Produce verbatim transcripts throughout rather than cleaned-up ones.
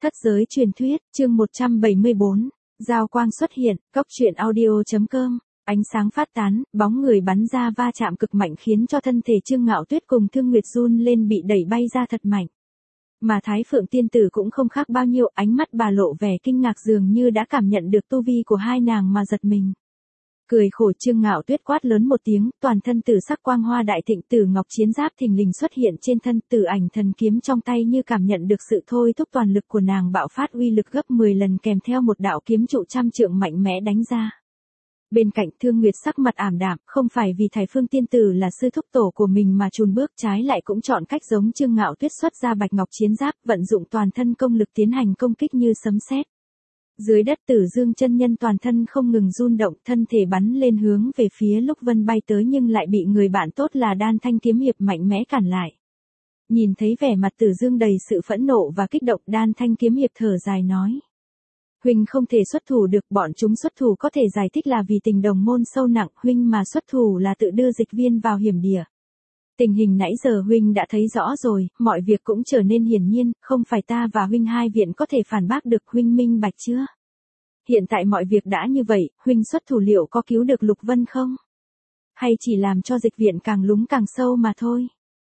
Thất giới truyền thuyết, chương một trăm bảy mươi bốn, giao quang xuất hiện, cốc truyện audio.com, ánh sáng phát tán, bóng người bắn ra va chạm cực mạnh khiến cho thân thể Trương Ngạo Tuyết cùng Thương Nguyệt run lên bị đẩy bay ra thật mạnh. Mà Thái Phượng tiên tử cũng không khác bao nhiêu, ánh mắt bà lộ vẻ kinh ngạc dường như đã cảm nhận được tu vi của hai nàng mà giật mình. Cười khổ Trương Ngạo Tuyết quát lớn một tiếng, toàn thân tử sắc quang hoa đại thịnh, tử ngọc chiến giáp thình lình xuất hiện trên thân, tử ảnh thần kiếm trong tay như cảm nhận được sự thôi thúc toàn lực của nàng bạo phát uy lực gấp mười lần kèm theo một đạo kiếm trụ trăm trượng mạnh mẽ đánh ra. Bên cạnh Thương Nguyệt sắc mặt ảm đạm, không phải vì Thái Phương tiên tử là sư thúc tổ của mình mà chùn bước, trái lại cũng chọn cách giống Trương Ngạo Tuyết xuất ra bạch ngọc chiến giáp, vận dụng toàn thân công lực tiến hành công kích như sấm sét. Dưới đất Tử Dương chân nhân toàn thân không ngừng run động, thân thể bắn lên hướng về phía Lục Vân bay tới nhưng lại bị người bạn tốt là Đan Thanh kiếm hiệp mạnh mẽ cản lại. Nhìn thấy vẻ mặt Tử Dương đầy sự phẫn nộ và kích động, Đan Thanh kiếm hiệp thở dài nói: huynh không thể xuất thủ được, bọn chúng xuất thủ có thể giải thích là vì tình đồng môn sâu nặng, huynh mà xuất thủ là tự đưa Dịch Viên vào hiểm địa. Tình hình nãy giờ huynh đã thấy rõ rồi, mọi việc cũng trở nên hiển nhiên, không phải ta và huynh hai viện có thể phản bác được, huynh minh bạch chưa? Hiện tại mọi việc đã như vậy, huynh xuất thủ liệu có cứu được Lục Vân không? Hay chỉ làm cho Dịch Viện càng lúng càng sâu mà thôi?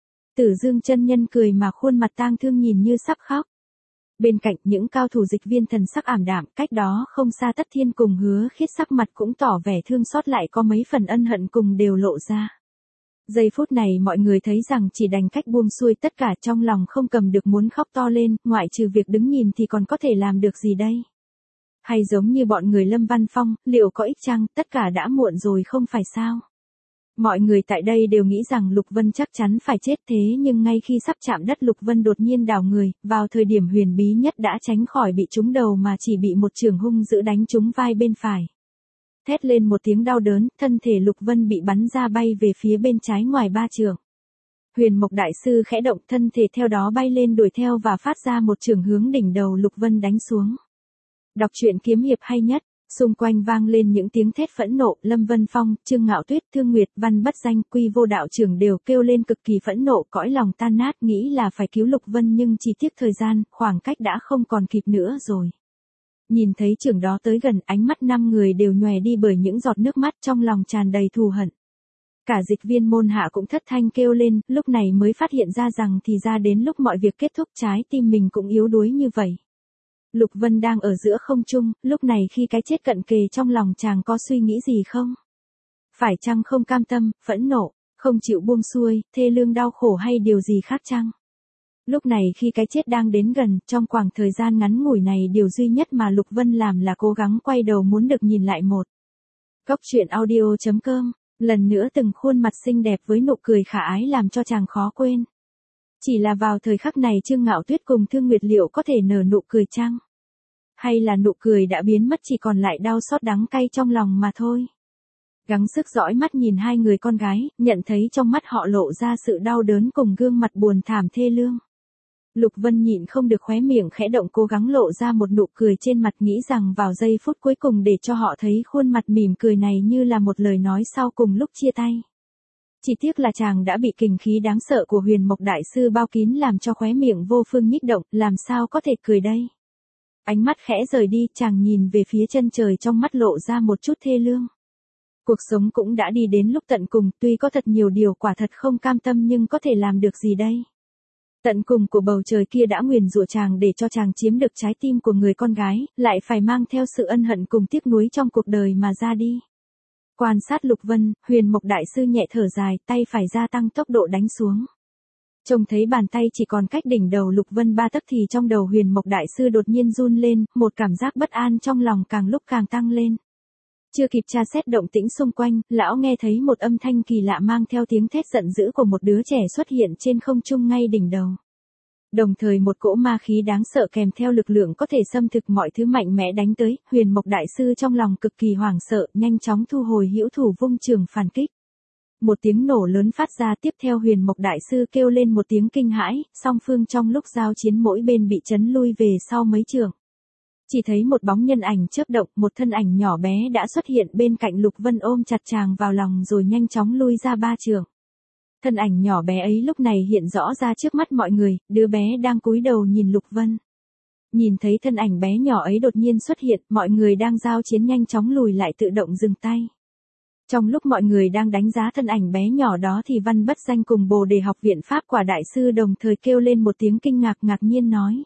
Tử Dương chân nhân cười mà khuôn mặt tang thương nhìn như sắp khóc. Bên cạnh những cao thủ Dịch Viên thần sắc ảm đạm, cách đó không xa Tất Thiên cùng Hứa Khiết sắc mặt cũng tỏ vẻ thương xót, lại có mấy phần ân hận cùng đều lộ ra. Giây phút này mọi người thấy rằng chỉ đành cách buông xuôi tất cả, trong lòng không cầm được muốn khóc to lên, ngoại trừ việc đứng nhìn thì còn có thể làm được gì đây? Hay giống như bọn người Lâm Văn Phong, liệu có ích chăng, tất cả đã muộn rồi không phải sao? Mọi người tại đây đều nghĩ rằng Lục Vân chắc chắn phải chết, thế nhưng ngay khi sắp chạm đất Lục Vân đột nhiên đảo người, vào thời điểm huyền bí nhất đã tránh khỏi bị trúng đầu mà chỉ bị một chưởng hung dữ đánh trúng vai bên phải. Thét lên một tiếng đau đớn, thân thể Lục Vân bị bắn ra bay về phía bên trái ngoài ba trượng. Huyền Mộc đại sư khẽ động, thân thể theo đó bay lên đuổi theo và phát ra một chưởng hướng đỉnh đầu Lục Vân đánh xuống. Đọc truyện kiếm hiệp hay nhất, xung quanh vang lên những tiếng thét phẫn nộ, Lâm Vân Phong, Trương Ngạo Tuyết, Thương Nguyệt, Văn Bất Danh, Quy Vô đạo trưởng đều kêu lên cực kỳ phẫn nộ, cõi lòng tan nát, nghĩ là phải cứu Lục Vân nhưng chỉ tiếc thời gian, khoảng cách đã không còn kịp nữa rồi. Nhìn thấy trưởng đó tới gần, ánh mắt năm người đều nhòe đi bởi những giọt nước mắt, trong lòng tràn đầy thù hận. Cả Dịch Viên môn hạ cũng thất thanh kêu lên, lúc này mới phát hiện ra rằng thì ra đến lúc mọi việc kết thúc trái tim mình cũng yếu đuối như vậy. Lục Vân đang ở giữa không trung, lúc này khi cái chết cận kề trong lòng chàng có suy nghĩ gì không? Phải chăng không cam tâm, phẫn nộ, không chịu buông xuôi, thê lương đau khổ hay điều gì khác chăng? Lúc này khi cái chết đang đến gần, trong khoảng thời gian ngắn ngủi này điều duy nhất mà Lục Vân làm là cố gắng quay đầu muốn được nhìn lại một. Cốc truyện audio.com, lần nữa từng khuôn mặt xinh đẹp với nụ cười khả ái làm cho chàng khó quên. Chỉ là vào thời khắc này Trương Ngạo Tuyết cùng Thương Nguyệt liệu có thể nở nụ cười chăng? Hay là nụ cười đã biến mất chỉ còn lại đau xót đắng cay trong lòng mà thôi? Gắng sức dõi mắt nhìn hai người con gái, nhận thấy trong mắt họ lộ ra sự đau đớn cùng gương mặt buồn thảm thê lương. Lục Vân nhịn không được khóe miệng khẽ động, cố gắng lộ ra một nụ cười trên mặt, nghĩ rằng vào giây phút cuối cùng để cho họ thấy khuôn mặt mỉm cười này như là một lời nói sau cùng lúc chia tay. Chỉ tiếc là chàng đã bị kình khí đáng sợ của Huyền Mộc đại sư bao kín làm cho khóe miệng vô phương nhích động, làm sao có thể cười đây? Ánh mắt khẽ rời đi, chàng nhìn về phía chân trời, trong mắt lộ ra một chút thê lương. Cuộc sống cũng đã đi đến lúc tận cùng, tuy có thật nhiều điều quả thật không cam tâm nhưng có thể làm được gì đây? Tận cùng của bầu trời kia đã nguyền rủa chàng để cho chàng chiếm được trái tim của người con gái, lại phải mang theo sự ân hận cùng tiếc nuối trong cuộc đời mà ra đi. Quan sát Lục Vân, Huyền Mộc đại sư nhẹ thở dài, tay phải gia tăng tốc độ đánh xuống. Trông thấy bàn tay chỉ còn cách đỉnh đầu Lục Vân ba tấc thì trong đầu Huyền Mộc đại sư đột nhiên run lên, một cảm giác bất an trong lòng càng lúc càng tăng lên. Chưa kịp tra xét động tĩnh xung quanh, lão nghe thấy một âm thanh kỳ lạ mang theo tiếng thét giận dữ của một đứa trẻ xuất hiện trên không trung ngay đỉnh đầu. Đồng thời một cỗ ma khí đáng sợ kèm theo lực lượng có thể xâm thực mọi thứ mạnh mẽ đánh tới, Huyền Mộc đại sư trong lòng cực kỳ hoảng sợ, nhanh chóng thu hồi hữu thủ vung trường phản kích. Một tiếng nổ lớn phát ra, tiếp theo Huyền Mộc đại sư kêu lên một tiếng kinh hãi, song phương trong lúc giao chiến mỗi bên bị chấn lui về sau mấy trượng. Chỉ thấy một bóng nhân ảnh chớp động, một thân ảnh nhỏ bé đã xuất hiện bên cạnh Lục Vân ôm chặt chàng vào lòng rồi nhanh chóng lui ra ba trượng. Thân ảnh nhỏ bé ấy lúc này hiện rõ ra trước mắt mọi người, đứa bé đang cúi đầu nhìn Lục Vân. Nhìn thấy thân ảnh bé nhỏ ấy đột nhiên xuất hiện, mọi người đang giao chiến nhanh chóng lùi lại tự động dừng tay. Trong lúc mọi người đang đánh giá thân ảnh bé nhỏ đó thì Văn Bất Danh cùng Bồ Đề học viện Pháp Quả Đại Sư đồng thời kêu lên một tiếng kinh ngạc ngạc nhiên nói.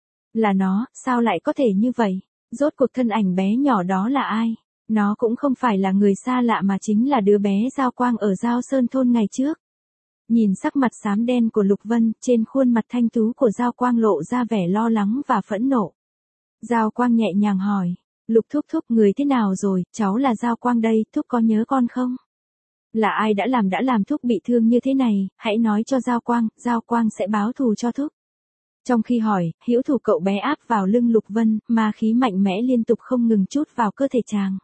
Là nó, sao lại có thể như vậy? Rốt cuộc thân ảnh bé nhỏ đó là ai? Nó cũng không phải là người xa lạ mà chính là đứa bé Giao Quang ở Giao Sơn Thôn ngày trước. Nhìn sắc mặt xám đen của Lục Vân, trên khuôn mặt thanh tú của Giao Quang lộ ra vẻ lo lắng và phẫn nộ. Giao Quang nhẹ nhàng hỏi, Lục thúc thúc người thế nào rồi, cháu là Giao Quang đây, thúc có nhớ con không? Là ai đã làm đã làm thúc bị thương như thế này, hãy nói cho Giao Quang, Giao Quang sẽ báo thù cho thúc. Trong khi hỏi, hữu thủ cậu bé áp vào lưng Lục Vân, ma khí mạnh mẽ liên tục không ngừng trút vào cơ thể chàng.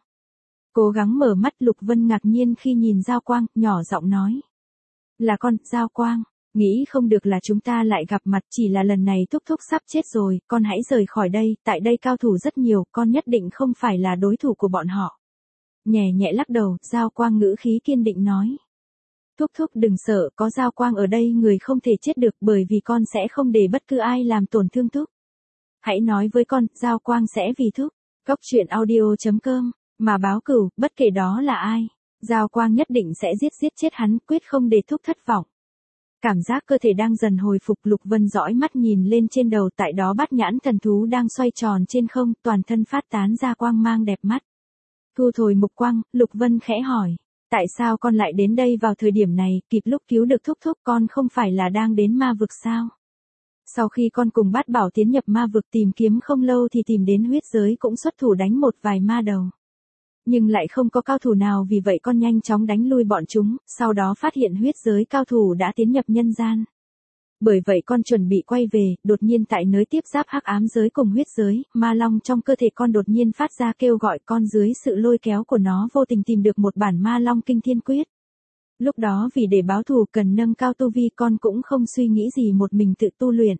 Cố gắng mở mắt, Lục Vân ngạc nhiên khi nhìn Giao Quang, nhỏ giọng nói. Là con, Giao Quang, nghĩ không được là chúng ta lại gặp mặt, chỉ là lần này thúc thúc sắp chết rồi, con hãy rời khỏi đây, tại đây cao thủ rất nhiều, con nhất định không phải là đối thủ của bọn họ. Nhẹ nhẹ lắc đầu, Giao Quang ngữ khí kiên định nói. Thúc thúc đừng sợ, có Giao Quang ở đây người không thể chết được bởi vì con sẽ không để bất cứ ai làm tổn thương thúc. Hãy nói với con, Giao Quang sẽ vì thúc. Cốc truyện audio chấm com, mà báo cửu, bất kể đó là ai. Giao Quang nhất định sẽ giết giết chết hắn, quyết không để thúc thất vọng. Cảm giác cơ thể đang dần hồi phục, Lục Vân dõi mắt nhìn lên trên đầu, tại đó bát nhãn thần thú đang xoay tròn trên không, toàn thân phát tán ra quang mang đẹp mắt. Thu hồi mục quang, Lục Vân khẽ hỏi. Tại sao con lại đến đây vào thời điểm này, kịp lúc cứu được thúc thúc, con không phải là đang đến ma vực sao? Sau khi con cùng Bát Bảo tiến nhập ma vực tìm kiếm không lâu thì tìm đến huyết giới cũng xuất thủ đánh một vài ma đầu. Nhưng lại không có cao thủ nào, vì vậy con nhanh chóng đánh lui bọn chúng, sau đó phát hiện huyết giới cao thủ đã tiến nhập nhân gian. Bởi vậy con chuẩn bị quay về, đột nhiên tại nơi tiếp giáp hắc ám giới cùng huyết giới, ma long trong cơ thể con đột nhiên phát ra kêu gọi, con dưới sự lôi kéo của nó vô tình tìm được một bản ma long kinh thiên quyết. Lúc đó vì để báo thù cần nâng cao tu vi, con cũng không suy nghĩ gì, một mình tự tu luyện.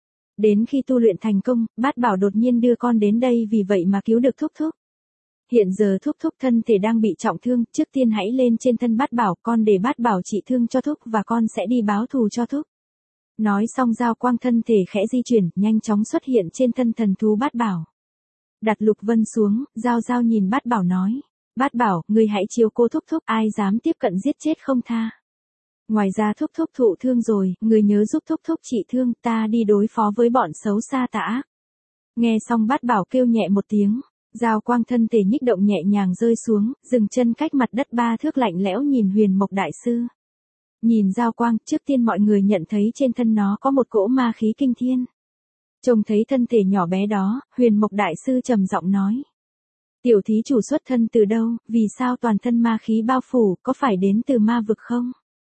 Đến khi tu luyện thành công, Bát Bảo đột nhiên đưa con đến đây, vì vậy mà cứu được thúc thúc. Hiện giờ thúc thúc thân thể đang bị trọng thương, trước tiên hãy lên trên thân Bát Bảo, con để Bát Bảo trị thương cho thúc và con sẽ đi báo thù cho thúc. Nói xong Giao Quang thân thể khẽ di chuyển, nhanh chóng xuất hiện trên thân thần thú Bát Bảo. Đặt Lục Vân xuống, Giao Giao nhìn Bát Bảo nói. Bát Bảo, người hãy chiếu cố thúc thúc, ai dám tiếp cận giết chết không tha. Ngoài ra thúc thúc thụ thương rồi, người nhớ giúp thúc thúc trị thương, ta đi đối phó với bọn xấu xa tà ác. Nghe xong Bát Bảo kêu nhẹ một tiếng, Giao Quang thân thể nhích động nhẹ nhàng rơi xuống, dừng chân cách mặt đất ba thước, lạnh lẽo nhìn Huyền Mộc Đại Sư. Nhìn Giao Quang, trước tiên mọi người nhận thấy trên thân nó có một cỗ ma khí kinh thiên. Trông thấy thân thể nhỏ bé đó, Huyền Mộc Đại Sư trầm giọng nói. Tiểu thí chủ xuất thân từ đâu, vì sao toàn thân ma khí bao phủ, có phải đến từ ma vực không?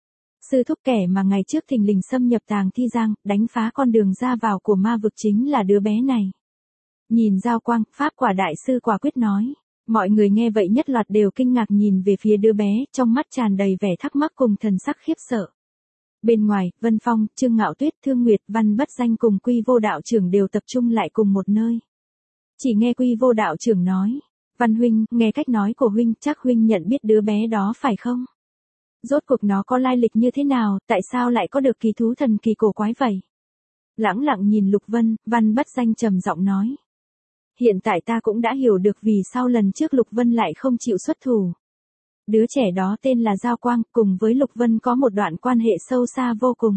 Sư thúc kẻ mà ngày trước thình lình xâm nhập Tàng Thi Giang, đánh phá con đường ra vào của ma vực chính là đứa bé này. Nhìn Giao Quang, Pháp Quả Đại Sư quả quyết nói. Mọi người nghe vậy nhất loạt đều kinh ngạc nhìn về phía đứa bé, trong mắt tràn đầy vẻ thắc mắc cùng thần sắc khiếp sợ. Bên ngoài, Vân Phong, Trương Ngạo Tuyết, Thương Nguyệt, Văn Bất Danh cùng Quy Vô Đạo Trưởng đều tập trung lại cùng một nơi. Chỉ nghe Quy Vô Đạo Trưởng nói. Văn huynh, nghe cách nói của huynh, chắc huynh nhận biết đứa bé đó phải không? Rốt cuộc nó có lai lịch như thế nào, tại sao lại có được kỳ thú thần kỳ cổ quái vậy? Lãng lặng nhìn Lục Vân, Văn Bất Danh trầm giọng nói. Hiện tại ta cũng đã hiểu được vì sao lần trước Lục Vân lại không chịu xuất thủ. Đứa trẻ đó tên là Giao Quang, cùng với Lục Vân có một đoạn quan hệ sâu xa vô cùng.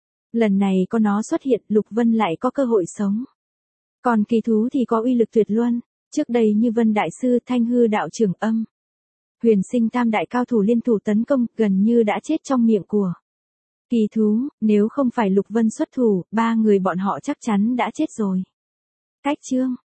Lần này có nó xuất hiện, Lục Vân lại có cơ hội sống. Còn kỳ thú thì có uy lực tuyệt luân, trước đây như Vân Đại Sư, Thanh Hư Đạo Trưởng, Âm Huyền Sinh tam đại cao thủ liên thủ tấn công, gần như đã chết trong miệng của kỳ thú, nếu không phải Lục Vân xuất thủ, ba người bọn họ chắc chắn đã chết rồi. Cách chương